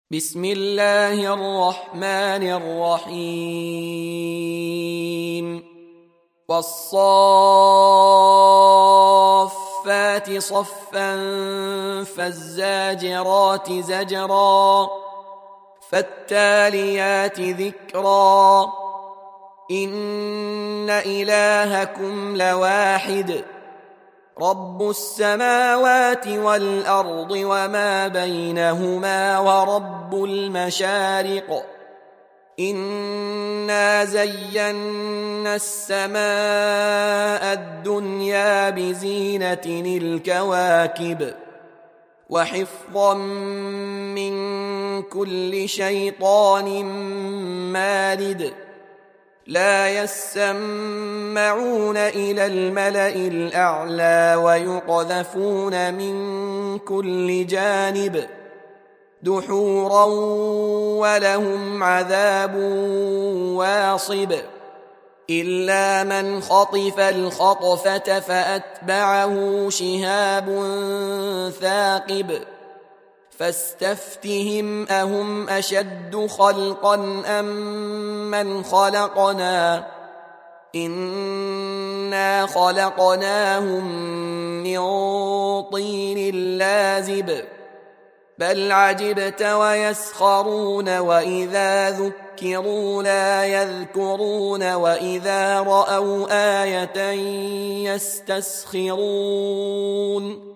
بسم الله الرحمن الرحيم والصافات صفا فالزاجرات زجرا فالتاليات ذكرا إن إلهكم لواحد رب السماوات والأرض وما بينهما ورب المشارق إنا زينا السماء الدنيا بزينة الكواكب وحفظا من كل شيطان مارد لا يسمعون إلى الملأ الأعلى ويقذفون من كل جانب دحورا ولهم عذاب واصب إلا من خطف الخطفة فأتبعه شهاب ثاقب فاستفتهم أهم أشد خلقا أم من خلقنا إنا خلقناهم من طين لازب بل عجبت ويسخرون وإذا ذكروا لا يذكرون وإذا رأوا آية يستسخرون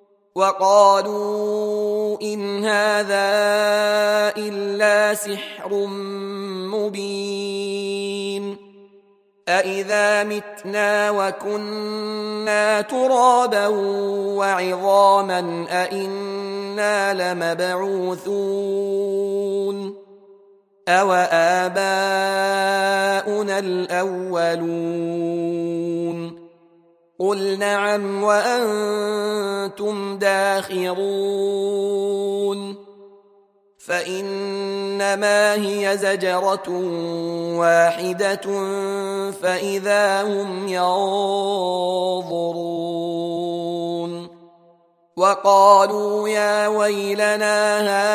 وقالوا إن هذا إلا سحر مبين أإذا متنا وكنا ترابا وعظاما أإنا لمبعوثون أو آباؤنا الأولون قل نعم وأنتم داخرون فإنما هي زجرة واحدة فإذا هم ينظرون وقالوا يا ويلنا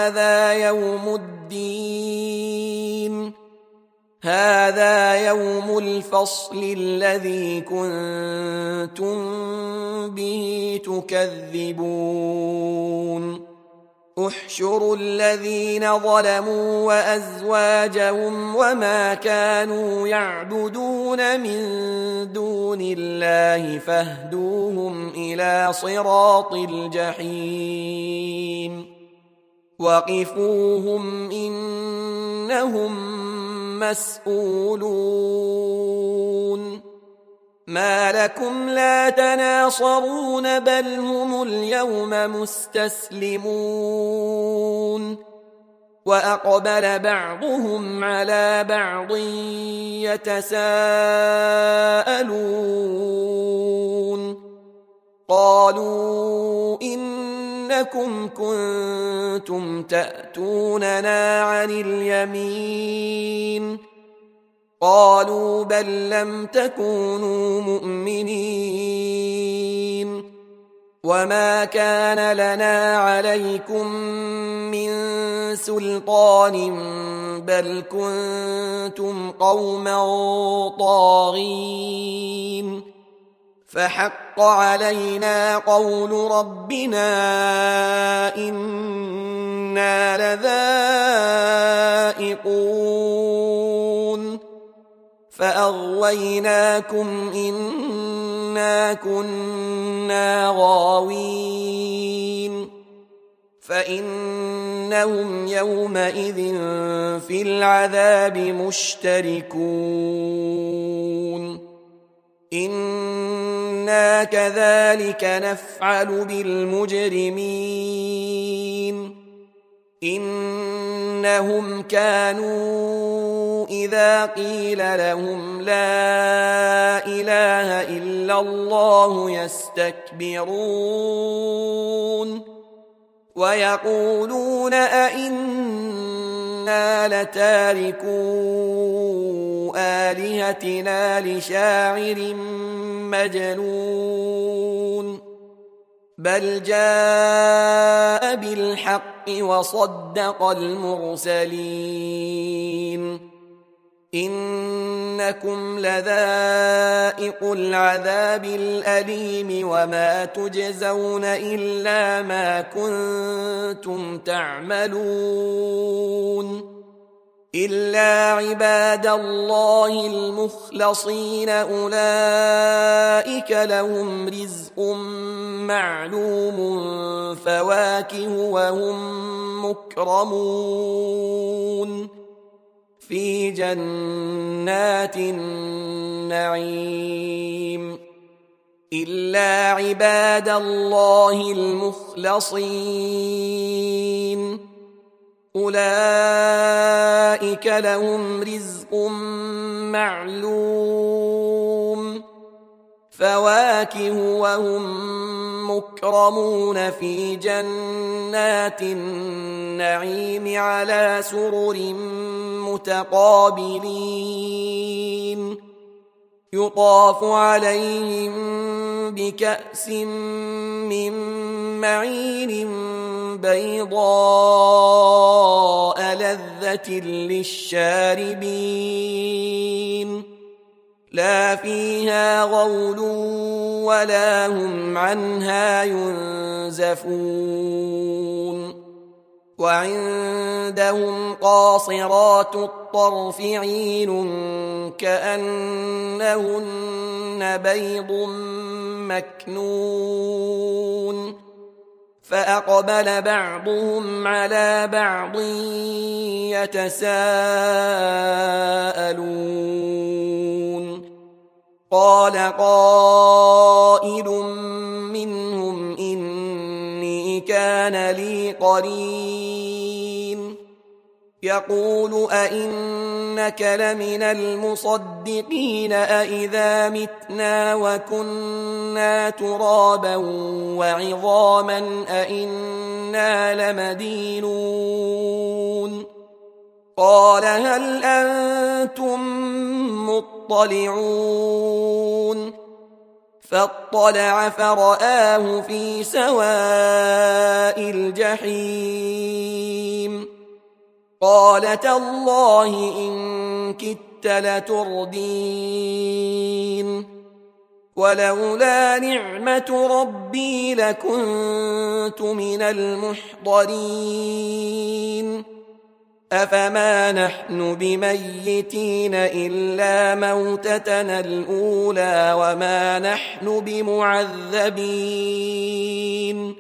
هذا يوم الفصل الذي كنتم به تكذبون احشروا الذين ظلموا وأزواجهم وما كانوا يعبدون من دون الله فاهدوهم إلى صراط الجحيم وقفوهم إنهم مسؤولون ما لكم لا تناصرون بل هم اليوم مستسلمون وأقبل بعضهم على بعض يتساءلون قالوا إنكم كنتم تأتوننا عن اليمين قالوا بل لم تكونوا مؤمنين وما كان لنا عليكم من سلطان بل كنتم قوما طاغين فحق علينا قول ربنا إنا لذائقون فأغويناكم إنا كنا غاوين فإنهم يومئذ في العذاب مشتركون إنا كذلك نفعل بالمجرمين إنهم كانوا إذا قيل لهم لا إله إلا الله يستكبرون ويقولون أئنا لتاركو آلهتنا لشاعر مجنون بل جاء بالحق وصدق المرسلين إنكم لذائق العذاب الأليم وما تجزون إلا ما كنتم تعملون إلا عباد الله المخلصين أولئك لهم رزق معلوم فواكه وهم مكرمون في جنات النعيم إلا عباد الله المخلصين أولئك لهم رزق معلوم فواكه وهم مكرمون في جنات النعيم على سرر متقابلين يطاف عليهم بكأس من معين بيضاء لذة للشاربين لا فيها غول ولا هم عنها ينزفون وعندهم قاصرات الطرف عين كأنهن بيض مكنون فأقبل بعضهم على بعض يتساءلون قال قائل منهم إني كان لي قرين يقول أئنك لمن المصدقين أئذا متنا وكنا ترابا وعظاما أئنا لمدينون قال هل أنتم مطلعون فاطلع فرآه في سواء الجحيم قال تالله إن كدت لتردين ولولا نعمة ربي لكنت من المحضرين أفما نحن بميتين إلا موتتنا الأولى وما نحن بمعذبين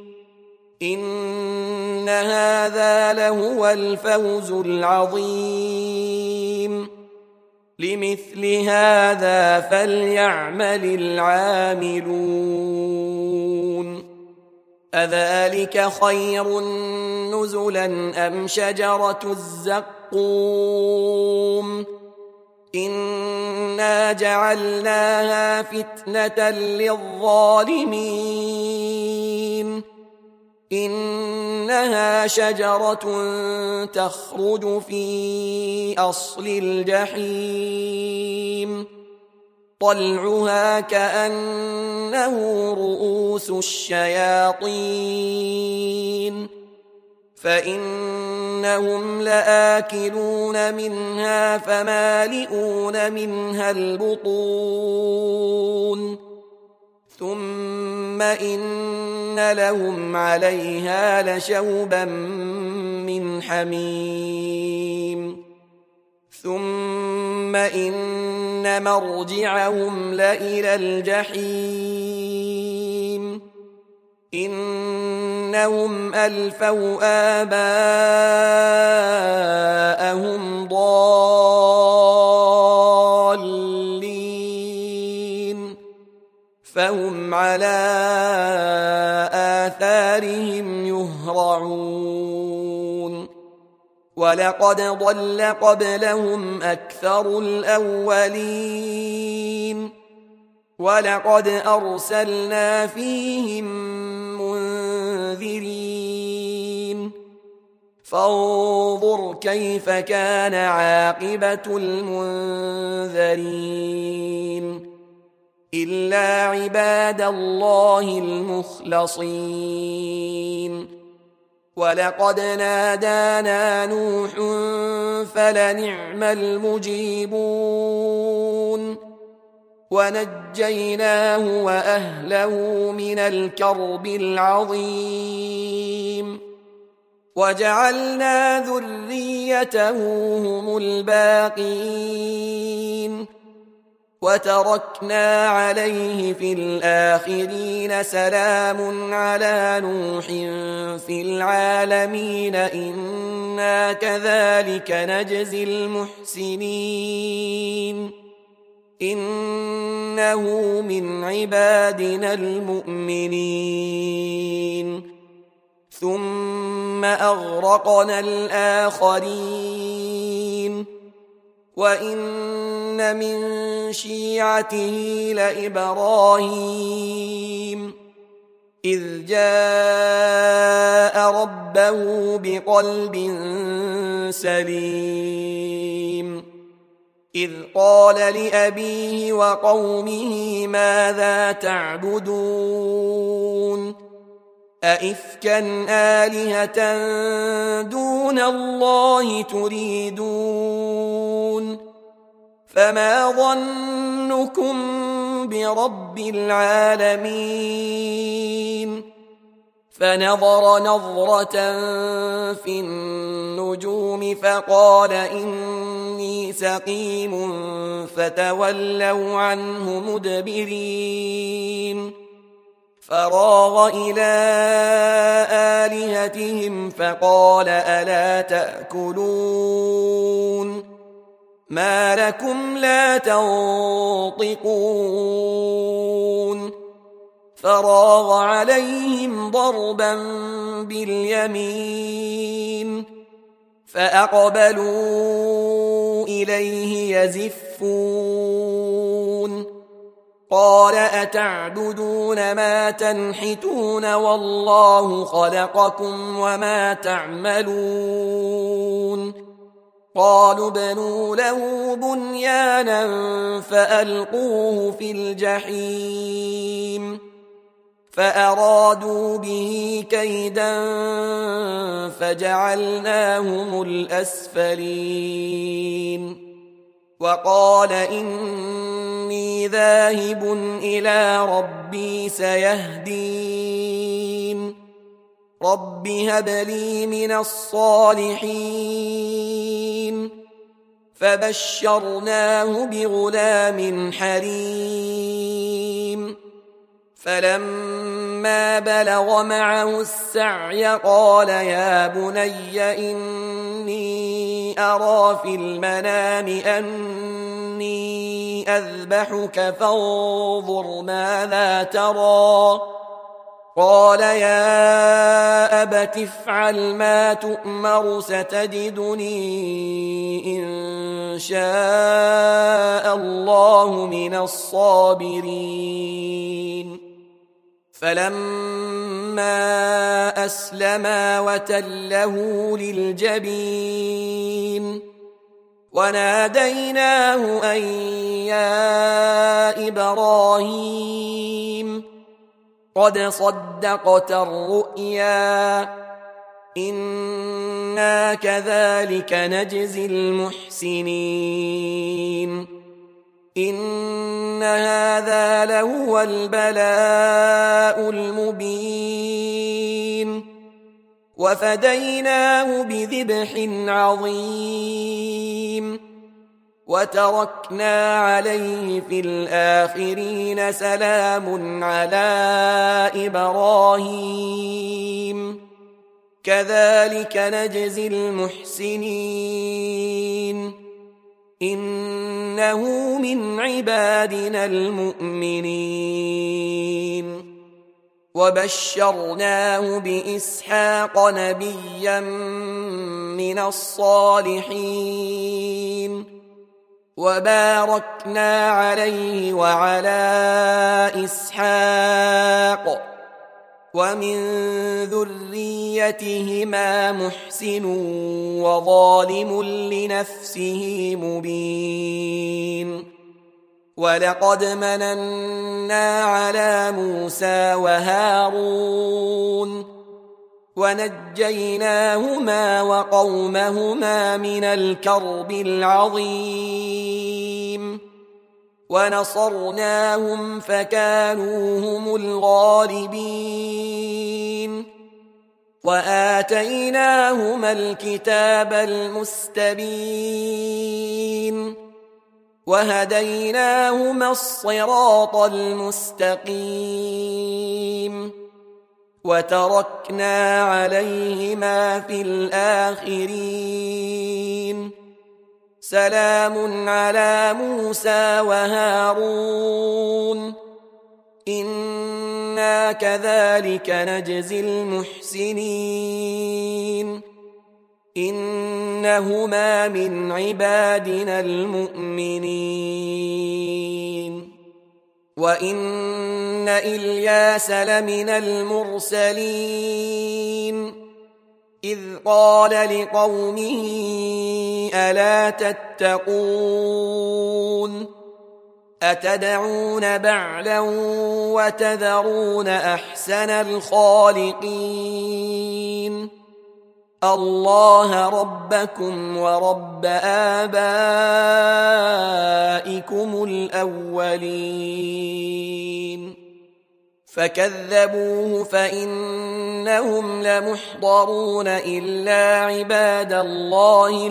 إن هذا لهو الفوز العظيم لمثل هذا فليعمل العاملون أذلك خير نزلا أم شجرة الزقوم إنا جعلناها فتنة للظالمين إنها شجرة تخرج في أصل الجحيم طلعها كأنه رؤوس الشياطين فإنهم لآكلون منها فمالئون منها البطون ثم إن لهم عليها لشوبا من حميم ثم إن مرجعهم لإلى الجحيم إنهم ألفوا آباءهم ضالين فهم على آثارهم يهرعون ولقد ضل قبلهم أكثر الأولين ولقد أرسلنا فيهم منذرين فانظر كيف كان عاقبة المنذرين إلا عباد الله المخلصين ولقد نادانا نوح فلنعم المجيبون ونجيناه وأهله من الكرب العظيم وجعلنا ذريته هم الباقين وتركنا عليه في الآخرين سلام على نوح في العالمين إنا كذلك نجزي المحسنين إنه من عبادنا المؤمنين ثم أغرقنا الآخرين وإن من شيعته لإبراهيم إذ جاء ربه بقلب سليم إذ قال لأبيه وقومه ماذا تعبدون أئفكا آلهة دون الله تريدون فما ظنكم برب العالمين فنظر نظرة في النجوم فقال إني سقيم فتولوا عنه مدبرين فراغ إلى آلهتهم فقال ألا تأكلون ما لكم لا تنطقون فراغ عليهم ضربا باليمين فأقبلوا إليه يزفون قال أتعبدون ما تنحتون والله خلقكم وما تعملون قالوا ابنوا له بنيانا فألقوه في الجحيم فأرادوا به كيدا فجعلناهم الأسفلين وقال إني ذاهب إلى ربي سيهدين رب هب لي من الصالحين فبشرناه بغلام حليم فلما بلغ معه السعي قال يا بني إني أرى في المنام أني أذبحك فانظر ماذا ترى قال يا أبت افعل ما تؤمر ستجدني إن شاء الله من الصابرين فلما أسلما وتله للجبين وناديناه أن يا إبراهيم قد صدقت الرؤيا إنا كذلك نجزي المحسنين إن هذا لهو البلاء المبين وفديناه بذبح عظيم وتركنا عليه في الآخرين سلام على إبراهيم كذلك نجزي المحسنين إنه من عبادنا المؤمنين وبشرناه بإسحاق نبيا من الصالحين وباركنا عليه وعلى إسحاق ومن ذريتهما محسن وظالم لنفسه مبين ولقد مننا على موسى وهارون ونجيناهما وقومهما من الكرب العظيم ونصرناهم فكانوا هم الغالبين وآتيناهما الكتاب المستبين وهديناهما الصراط المستقيم وتركنا عليهما في الآخرين سلام على موسى وهارون إنا كذلك نجزي المحسنين إنهما من عبادنا المؤمنين وإن إلياس لمن المرسلين إذ قال لقومه ألا تتقون أتدعون بعلا وتذرون أحسن الخالقين الله ربكم ورب آبائكم الأولين فكذبوه فإنهم لمحضرون إلا عباد الله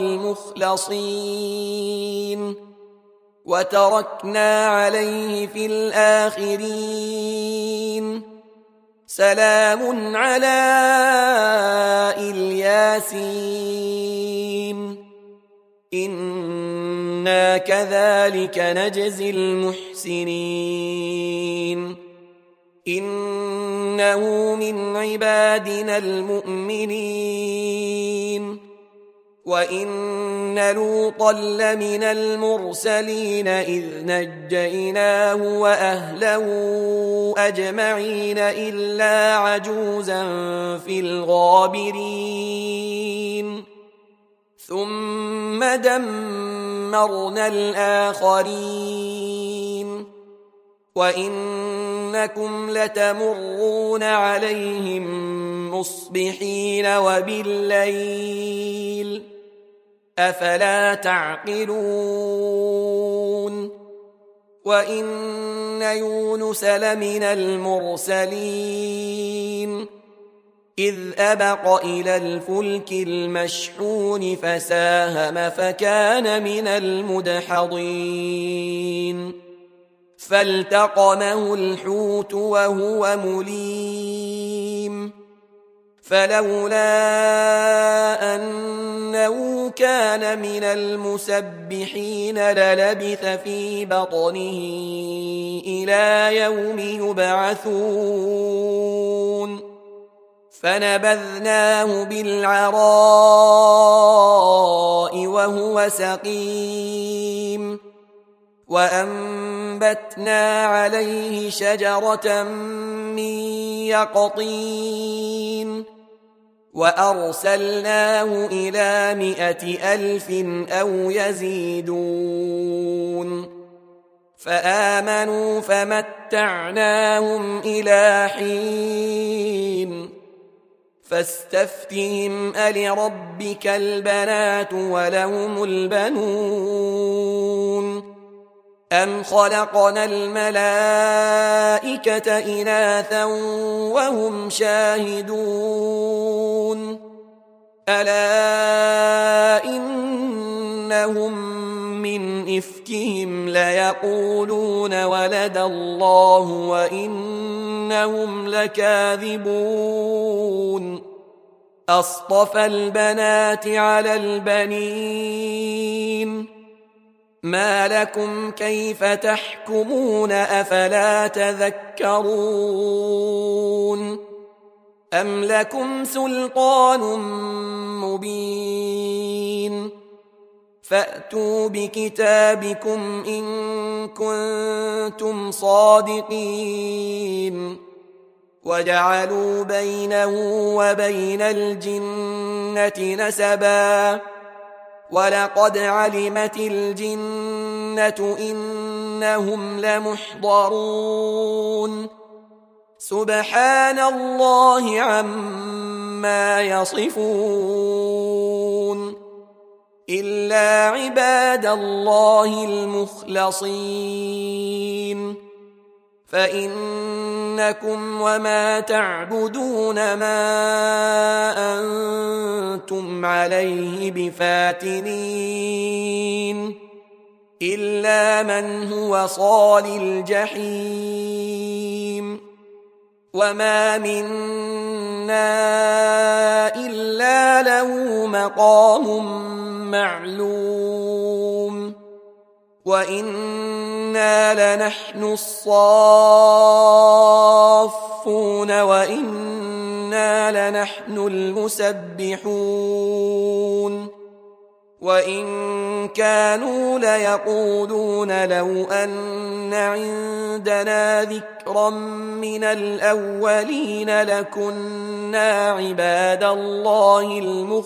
المخلصين وتركنا عليه في الآخرين سلام على الياسين إنا كذلك نجزي المحسنين إنه من عبادنا المؤمنين وإن لوطا لمن المرسلين إذ نجيناه وأهله أجمعين إلا عجوزا في الغابرين ثم دمرنا الآخرين وإنكم لتمرون عليهم مصبحين وبالليل أفلا تعقلون وإن يونس لمن المرسلين إذ أبق إلى الفلك المشحون فساهم فكان من المدحضين فالتقمه الحوت وهو مليم فلولا أنه كان من المسبحين للبث في بطنه إلى يوم يبعثون فنبذناه بالعراء وهو سقيم وأنبتنا عليه شجرة من يقطين وأرسلناه إلى 100,000 أو يزيدون فآمنوا فمتعناهم إلى حين فاستفتهم ألربك البنات ولهم البنون أم خلقنا الملائكة إناثا وهم شاهدون ألا إنهم من إفكهم ليقولون ولد الله وإنهم لكاذبون أصطفى البنات على البنين ما لكم كيف تحكمون أفلا تذكرون أم لكم سلطان مبين فأتوا بكتابكم إن كنتم صادقين وجعلوا بينه وبين الجنة نسبا ولقد علمت الجنة إنهم لمحضرون سبحان الله عما يصفون إلا عباد الله المخلصين فإنكم وما تعبدون ما أنتم عليه بفاتنين إلا من هو صال الجحيم وما منا إلا له مقام معلوم وإنا لنحن الصافون وإنا لنحن المسبحون وإن كانوا ليقولون لو أن عندنا ذكرا من الأولين لكنا عباد الله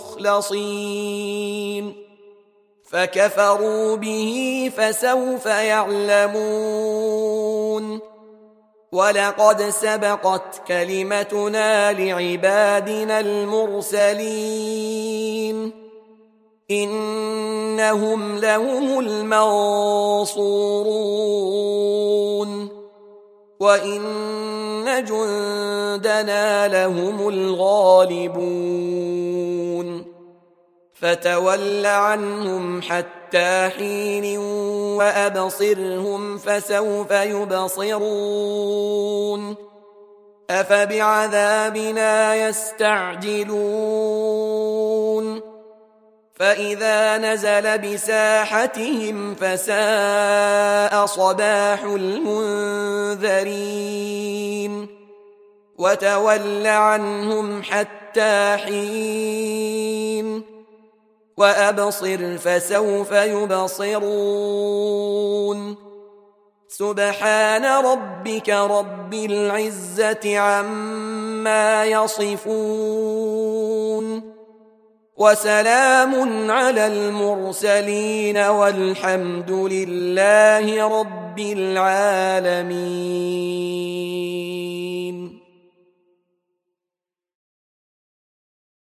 المخلصين فكفروا به فسوف يعلمون ولقد سبقت كلمتنا لعبادنا المرسلين إنهم لهم المنصورون وإن جندنا لهم الغالبون فتول عنهم حتى حين وأبصرهم فسوف يبصرون أفبعذابنا يستعجلون فإذا نزل بساحتهم فساء صباح المنذرين وتول عنهم حتى حين وأبصر فسوف يبصرون سبحان ربك رب العزة عما يصفون وسلام على المرسلين والحمد لله رب العالمين.